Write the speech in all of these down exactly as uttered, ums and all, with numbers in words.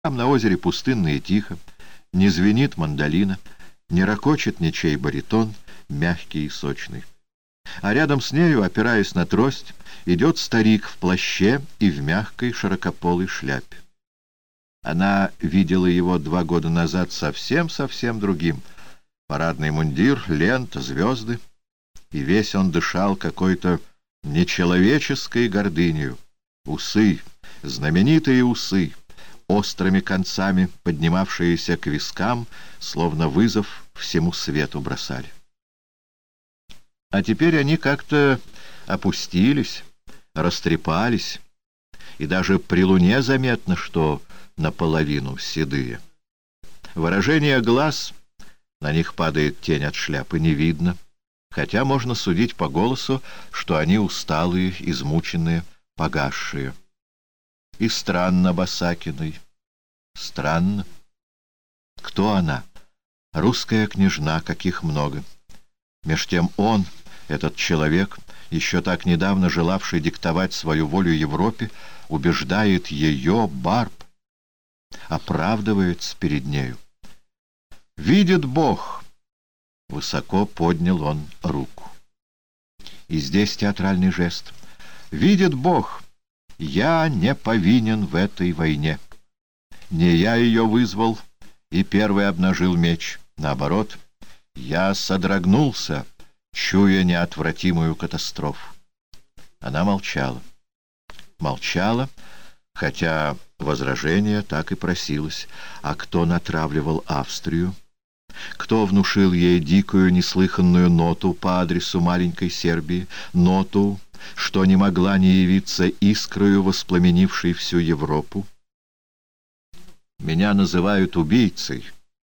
Там на озере пустынно и тихо, не звенит мандолина, не ракочет ничей баритон, мягкий и сочный. А рядом с нею, опираясь на трость, идет старик в плаще и в мягкой широкополой шляпе. Она видела его два года назад совсем-совсем другим. Парадный мундир, лента, звезды, и весь он дышал какой-то нечеловеческой гордынею. Усы, знаменитые усы, острыми концами поднимавшиеся к вискам, словно вызов всему свету бросали. А теперь они как-то опустились, растрепались, и даже при луне заметно, что наполовину седые. Выражение глаз, на них падает тень от шляпы, не видно, хотя можно судить по голосу, что они усталые, измученные, погасшие. И странно Басакиной. Странно. Кто она? Русская княжна, каких много. Меж тем он, этот человек, еще так недавно желавший диктовать свою волю Европе, убеждает ее, Барб, оправдывается перед нею. «Видит Бог!» — высоко поднял он руку. И здесь театральный жест. «Видит Бог! Я не повинен в этой войне. Не я ее вызвал и первый обнажил меч. Наоборот, я содрогнулся, чуя неотвратимую катастрофу». Она молчала. Молчала, хотя возражение так и просилось. А кто натравливал Австрию? Кто внушил ей дикую, неслыханную ноту по адресу маленькой Сербии? Ноту, что не могла не явиться искрою, воспламенившей всю Европу? «Меня называют убийцей»,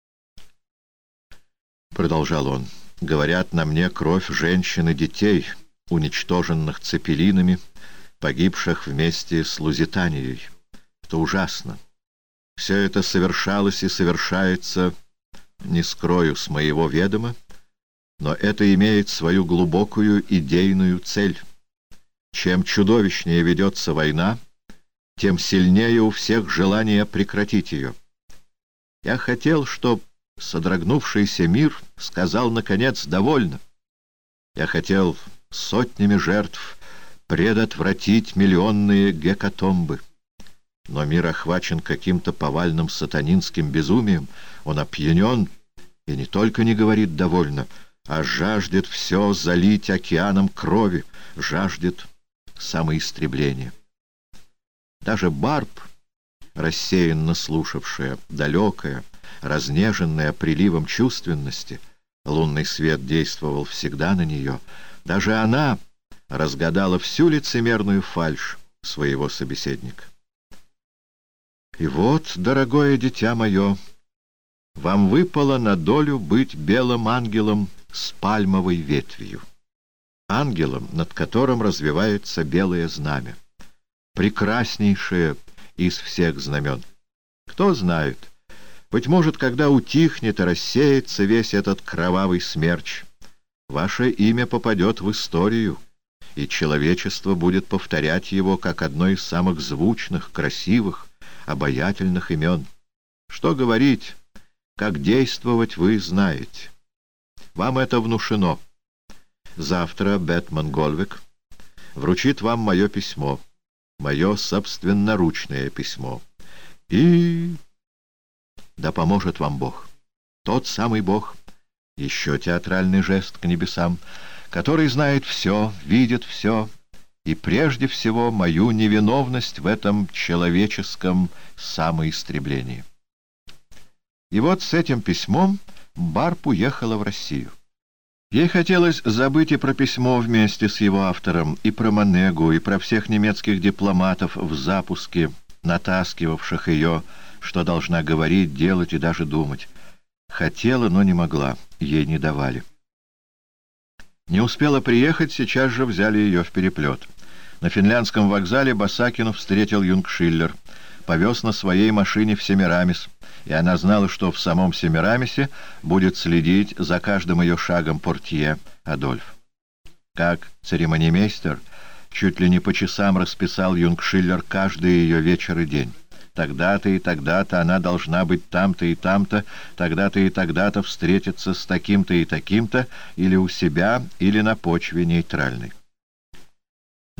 — продолжал он. «Говорят, на мне кровь женщин и детей, уничтоженных цепелинами, погибших вместе с Лузитанией. Это ужасно. Все это совершалось и совершается, не скрою, с моего ведома, но это имеет свою глубокую идейную цель. Чем чудовищнее ведется война, тем сильнее у всех желание прекратить ее. Я хотел, чтоб содрогнувшийся мир сказал, наконец, довольно. Я хотел сотнями жертв предотвратить миллионные гекатомбы. Но мир охвачен каким-то повальным сатанинским безумием. Он опьянен и не только не говорит «довольно», а жаждет все залить океаном крови, жаждет самоистребления. Даже Барб, рассеянно слушавшая, далекая, разнеженная приливом чувственности, лунный свет действовал всегда на нее, даже она разгадала всю лицемерную фальшь своего собеседника. «И вот, дорогое дитя мое, вам выпало на долю быть белым ангелом с пальмовой ветвью, ангелом, над которым развивается белое знамя, прекраснейшее из всех знамен. Кто знает, быть может, когда утихнет и рассеется весь этот кровавый смерч, ваше имя попадет в историю, и человечество будет повторять его как одно из самых звучных, красивых, обаятельных имен. Что говорить, как действовать, вы знаете. Вам это внушено. Завтра Бетман Гольвек вручит вам мое письмо, мое собственноручное письмо. И да поможет вам Бог, тот самый Бог, еще театральный жест к небесам, который знает все, видит все, и прежде всего мою невиновность в этом человеческом самоистреблении. И вот с этим письмом Барб уехала в Россию. Ей хотелось забыть и про письмо вместе с его автором, и про Монегу, и про всех немецких дипломатов в запуске, натаскивавших ее, что должна говорить, делать и даже думать. Хотела, но не могла, ей не давали. Не успела приехать, сейчас же взяли ее в переплет. На финляндском вокзале Басакину встретил Юнгшиллер, повез на своей машине в Семирамис, и она знала, что в самом Семирамисе будет следить за каждым ее шагом портье Адольф. Как церемонимейстер чуть ли не по часам расписал Юнгшиллер каждый ее вечер и день. тогда-то и тогда-то она должна быть там-то и там-то, тогда-то и тогда-то встретиться с таким-то и таким-то, или у себя, или на почве нейтральной.